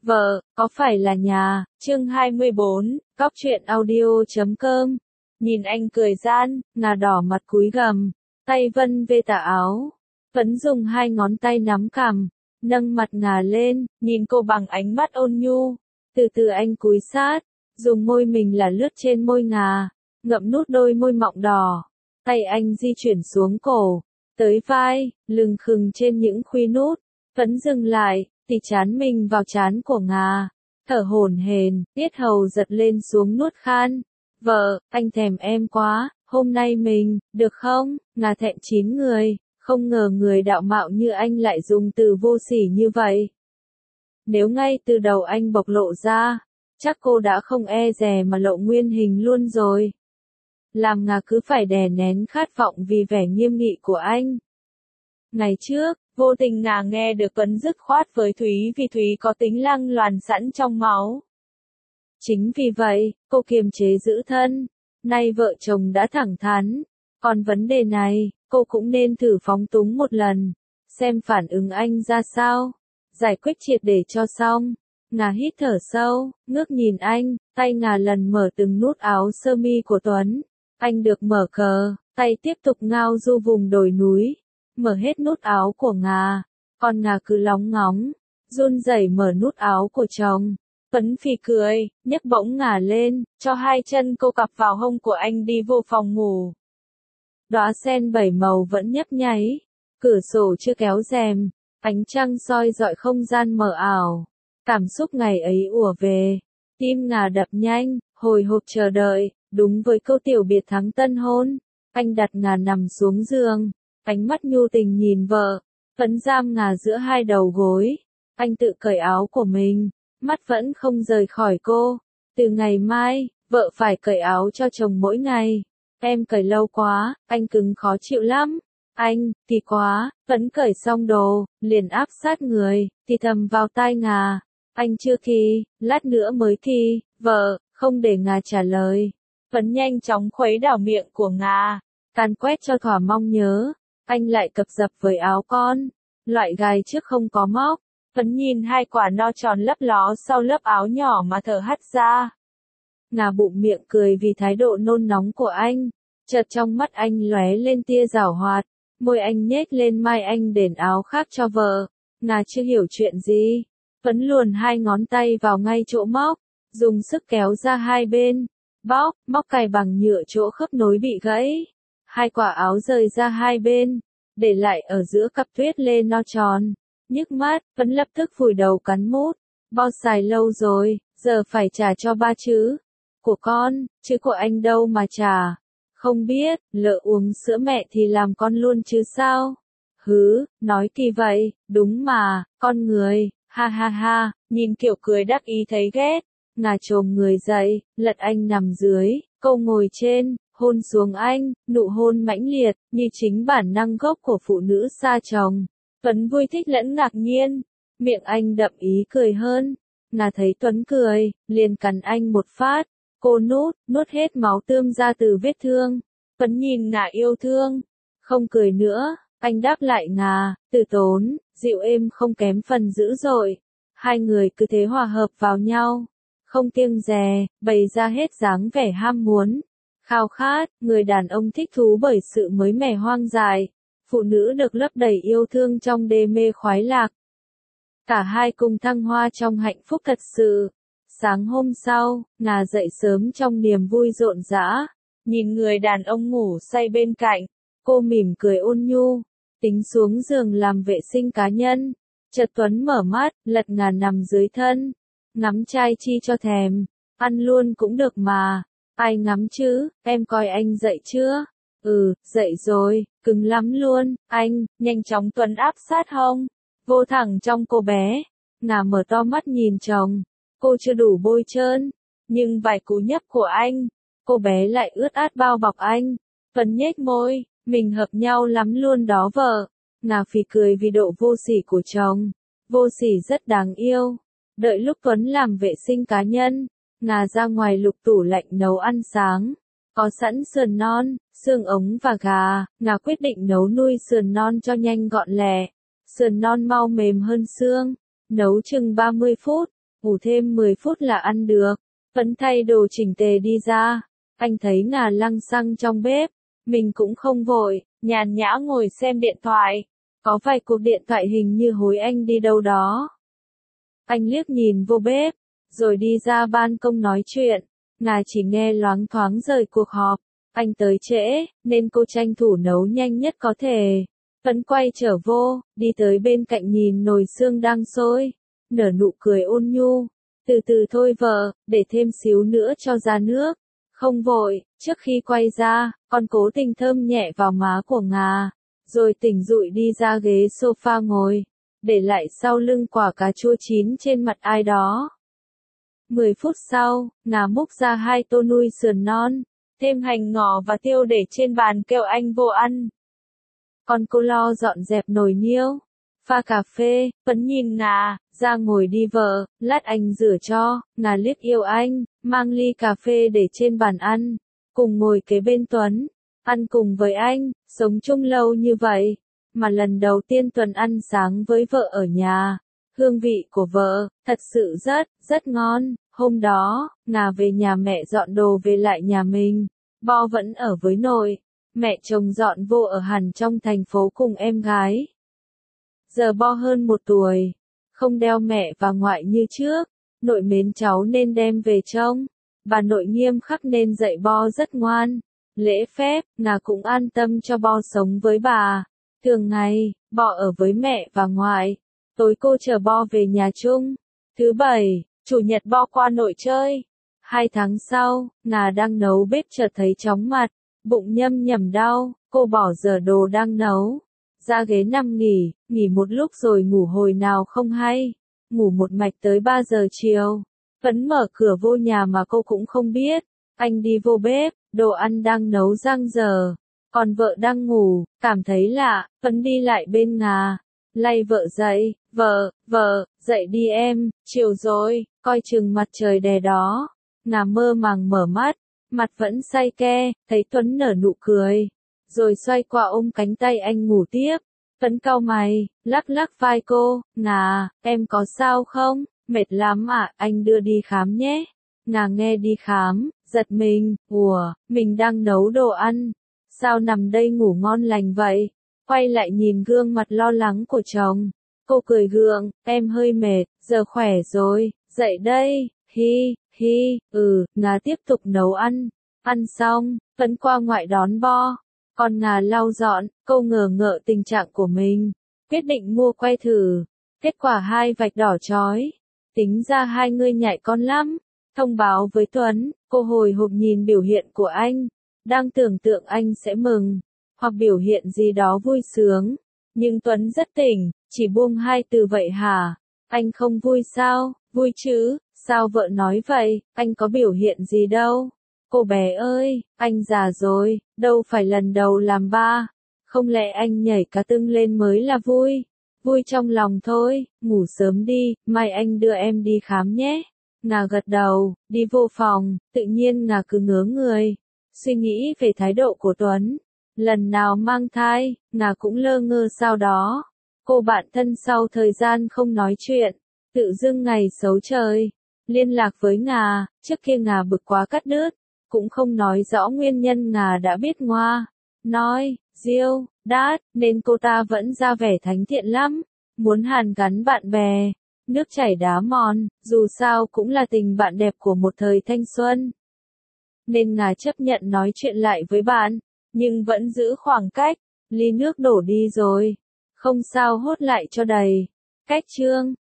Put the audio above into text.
Vợ, có phải là nhà, chương 24, cóc truyện audio.com. Nhìn anh cười gian, ngà đỏ mặt cúi gằm, tay vân về tà áo. Vẫn dùng hai ngón tay nắm cằm, nâng mặt ngà lên, nhìn cô bằng ánh mắt ôn nhu. Từ từ anh cúi sát, dùng môi mình là lướt trên môi ngà, ngậm nút đôi môi mọng đỏ. Tay anh di chuyển xuống cổ, tới vai, lưng khừng trên những khuy nút. Vẫn dừng lại, thì chán mình vào chán của ngà. Thở hổn hển, tiết hầu giật lên xuống nuốt khan. Vợ, anh thèm em quá, hôm nay mình, được không? Ngà thẹn chín người, không ngờ người đạo mạo như anh lại dùng từ vô sỉ như vậy. Nếu ngay từ đầu anh bộc lộ ra, chắc cô đã không e dè mà lộ nguyên hình luôn rồi. Làm ngà cứ phải đè nén khát vọng vì vẻ nghiêm nghị của anh. Ngày trước, vô tình ngà nghe được Tuấn dứt khoát với Thúy vì Thúy có tính lăng loàn sẵn trong máu. Chính vì vậy, cô kiềm chế giữ thân. Nay vợ chồng đã thẳng thắn. Còn vấn đề này, cô cũng nên thử phóng túng một lần. Xem phản ứng anh ra sao. Giải quyết triệt để cho xong. Ngà hít thở sâu, ngước nhìn anh, tay ngà lần mở từng nút áo sơ mi của Tuấn. Anh được mở cờ, tay tiếp tục ngao du vùng đồi núi. Mở hết nút áo của ngà, còn ngà cứ lóng ngóng, run rẩy mở nút áo của chồng. Tuấn phì cười, nhấc bổng ngà lên, cho hai chân cô cặp vào hông của anh đi vô phòng ngủ. Đóa sen bảy màu vẫn nhấp nháy, cửa sổ chưa kéo rèm, ánh trăng soi rọi không gian mờ ảo. Cảm xúc ngày ấy ùa về, tim ngà đập nhanh, hồi hộp chờ đợi, đúng với câu tiểu biệt thắng tân hôn. Anh đặt ngà nằm xuống giường. Ánh mắt nhu tình nhìn vợ, vẫn giam ngà giữa hai đầu gối. Anh tự cởi áo của mình, mắt vẫn không rời khỏi cô. Từ ngày mai, vợ phải cởi áo cho chồng mỗi ngày. Em cởi lâu quá, anh cứng khó chịu lắm. Anh, thì quá, vẫn cởi xong đồ, liền áp sát người, thì thầm vào tai ngà. Anh chưa thi, lát nữa mới thi, vợ, không để ngà trả lời. Vẫn nhanh chóng khuấy đảo miệng của ngà, càn quét cho thỏa mong nhớ. Anh lại cập dập với áo con, loại gai trước không có móc. Vẫn nhìn hai quả no tròn lấp ló sau lớp áo nhỏ mà thở hắt ra. Ngà bụng miệng cười vì thái độ nôn nóng của anh. Chợt trong mắt anh lóe lên tia giảo hoạt, môi anh nhếch lên mai anh đền áo khác cho vợ. Ngà chưa hiểu chuyện gì, vẫn luồn hai ngón tay vào ngay chỗ móc, dùng sức kéo ra hai bên. Bóc, móc cài bằng nhựa chỗ khớp nối bị gãy. Hai quả áo rời ra hai bên, để lại ở giữa cặp tuyết lê no tròn. Nhức mắt, vẫn lập tức vùi đầu cắn mút. Bao xài lâu rồi, giờ phải trả cho ba chữ. Của con, chứ của anh đâu mà trả. Không biết, lỡ uống sữa mẹ thì làm con luôn chứ sao? Hứ, nói kỳ vậy, đúng mà, con người, ha ha ha, nhìn kiểu cười đắc ý thấy ghét. Ngà chồm người dậy, lật anh nằm dưới, cô ngồi trên. Hôn xuống anh, nụ hôn mãnh liệt, như chính bản năng gốc của phụ nữ xa chồng. Tuấn vui thích lẫn ngạc nhiên, miệng anh đậm ý cười hơn. Ngà thấy Tuấn cười, liền cắn anh một phát. Cô nuốt hết máu tươm ra từ vết thương. Tuấn nhìn ngà yêu thương, không cười nữa, anh đáp lại ngà, từ tốn, dịu êm không kém phần dữ dội. Hai người cứ thế hòa hợp vào nhau, không kiêng dè, bày ra hết dáng vẻ ham muốn. Khao khát, người đàn ông thích thú bởi sự mới mẻ hoang dại, phụ nữ được lấp đầy yêu thương trong đê mê khoái lạc. Cả hai cùng thăng hoa trong hạnh phúc thật sự. Sáng hôm sau, ngà dậy sớm trong niềm vui rộn rã, nhìn người đàn ông ngủ say bên cạnh, cô mỉm cười ôn nhu, tính xuống giường làm vệ sinh cá nhân. Chợt Tuấn mở mắt, lật ngà nằm dưới thân, ngắm trai chi cho thèm, ăn luôn cũng được mà. Ai ngắm chứ, em coi anh dậy chưa? Ừ, dậy rồi, cứng lắm luôn, anh, nhanh chóng Tuấn áp sát hông, vô thẳng trong cô bé. Ngà mở to mắt nhìn chồng, cô chưa đủ bôi trơn, nhưng vài cú nhấp của anh, cô bé lại ướt át bao bọc anh. Tuấn nhếch môi, mình hợp nhau lắm luôn đó vợ. Ngà phì cười vì độ vô sỉ của chồng, vô sỉ rất đáng yêu. Đợi lúc Tuấn làm vệ sinh cá nhân, ngà ra ngoài lục tủ lạnh nấu ăn sáng. Có sẵn sườn non, xương ống và gà, ngà quyết định nấu nuôi sườn non cho nhanh gọn lẹ. Sườn non mau mềm hơn xương, nấu chừng 30 phút, ngủ thêm 10 phút là ăn được. Vẫn thay đồ chỉnh tề đi ra. Anh thấy ngà lăng xăng trong bếp. Mình cũng không vội, nhàn nhã ngồi xem điện thoại. Có vài cuộc điện thoại hình như hối anh đi đâu đó. Anh liếc nhìn vô bếp, rồi đi ra ban công nói chuyện. Ngà chỉ nghe loáng thoáng rời cuộc họp. Anh tới trễ, nên cô tranh thủ nấu nhanh nhất có thể. Vẫn quay trở vô, đi tới bên cạnh nhìn nồi xương đang sôi. Nở nụ cười ôn nhu. Từ từ thôi vợ, để thêm xíu nữa cho ra nước. Không vội, trước khi quay ra, con cố tình thơm nhẹ vào má của Ngà. Rồi tỉnh dụi đi ra ghế sofa ngồi. Để lại sau lưng quả cà chua chín trên mặt ai đó. 10 phút sau, Ngà múc ra 2 tô nui sườn non. Thêm hành ngò và tiêu để trên bàn kêu anh vô ăn. Còn cô lo dọn dẹp nồi niêu. Pha cà phê, vẫn nhìn Ngà, ra ngồi đi vợ, lát anh rửa cho. Ngà liếc yêu anh, mang ly cà phê để trên bàn ăn. Cùng ngồi kế bên Tuấn. Ăn cùng với anh, sống chung lâu như vậy. Mà lần đầu tiên Tuấn ăn sáng với vợ ở nhà. Hương vị của vợ, thật sự rất ngon. Hôm đó, Ngà về nhà mẹ dọn đồ về lại nhà mình. Bo vẫn ở với nội. Mẹ chồng dọn vô ở hẳn trong thành phố cùng em gái. Giờ Bo hơn 1 tuổi. Không đeo mẹ và ngoại như trước. Nội mến cháu nên đem về trông. Bà nội nghiêm khắc nên dạy Bo rất ngoan. Lễ phép, Ngà cũng an tâm cho Bo sống với bà. Thường ngày, Bo ở với mẹ và ngoại. Tối cô chờ Bo về nhà chung. Thứ Bảy, Chủ nhật Bo qua nội chơi. 2 tháng sau, Ngà đang nấu bếp chợt thấy chóng mặt. Bụng nhâm nhẩm đau, cô bỏ dở đồ đang nấu. Ra ghế nằm nghỉ một lúc rồi ngủ hồi nào không hay. Ngủ một mạch tới 3 giờ chiều. Vẫn mở cửa vô nhà mà cô cũng không biết. Anh đi vô bếp, đồ ăn đang nấu giang dở. Còn vợ đang ngủ, cảm thấy lạ, Vẫn đi lại bên Ngà. Lay vợ dậy, vợ, dậy đi em, chiều rồi, coi chừng mặt trời đè đó. Ngà mơ màng mở mắt, mặt vẫn say ke, thấy Tuấn nở nụ cười. Rồi xoay qua ôm cánh tay anh ngủ tiếp. Tuấn cau mày, lắc vai cô. Ngà, em có sao không? Mệt lắm à, anh đưa đi khám nhé. Ngà nghe đi khám, giật mình, mình đang nấu đồ ăn. Sao nằm đây ngủ ngon lành vậy? Quay lại nhìn gương mặt lo lắng của chồng. Cô cười gượng, em hơi mệt, giờ khỏe rồi, dậy đây, Ngà tiếp tục nấu ăn. Ăn xong, Tuấn qua ngoại đón Bo. Còn Ngà lau dọn, cô ngờ ngợ tình trạng của mình. Quyết định mua quay thử. Kết quả 2 vạch đỏ chói. Tính ra 2 người nhạy con lắm. Thông báo với Tuấn, cô hồi hộp nhìn biểu hiện của anh. Đang tưởng tượng anh sẽ mừng. Hoặc biểu hiện gì đó vui sướng. Nhưng Tuấn rất tỉnh, chỉ buông 2 từ vậy hả? Anh không vui sao? Vui chứ, sao vợ nói vậy? Anh có biểu hiện gì đâu. Cô bé ơi, anh già rồi, đâu phải lần đầu làm ba. Không lẽ anh nhảy cá tưng lên mới là vui? Vui trong lòng thôi, ngủ sớm đi, mai anh đưa em đi khám nhé. Ngà gật đầu, đi vô phòng, tự nhiên Ngà cứ ngớ người. Suy nghĩ về thái độ của Tuấn. Lần nào mang thai, Ngà cũng lơ ngơ sau đó. Cô bạn thân sau thời gian không nói chuyện, tự dưng ngày xấu trời. Liên lạc với Ngà, trước kia Ngà bực quá cắt đứt. Cũng không nói rõ nguyên nhân. Ngà đã biết ngoa. Nói, diêu, đát, nên cô ta vẫn ra vẻ thánh thiện lắm. Muốn hàn gắn bạn bè. Nước chảy đá mòn, dù sao cũng là tình bạn đẹp của một thời thanh xuân. Nên Ngà chấp nhận nói chuyện lại với bạn. Nhưng vẫn giữ khoảng cách. Ly nước đổ đi rồi. Không sao hốt lại cho đầy. Cách chương